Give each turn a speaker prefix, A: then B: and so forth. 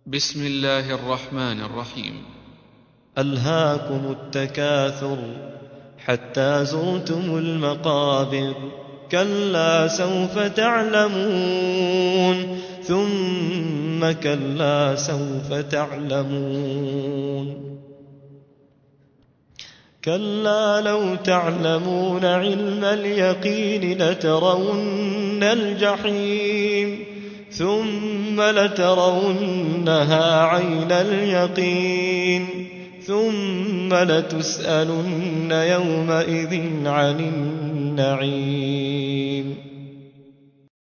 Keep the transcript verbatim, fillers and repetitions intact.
A: بسم الله الرحمن الرحيم.
B: ألهاكم التكاثر حتى زرتم المقابر، كلا سوف تعلمون ثم كلا سوف تعلمون كلا لو تعلمون علم اليقين لترون الجحيم ثم لترونها عين اليقين ثم لتسألن يومئذ عن النعيم.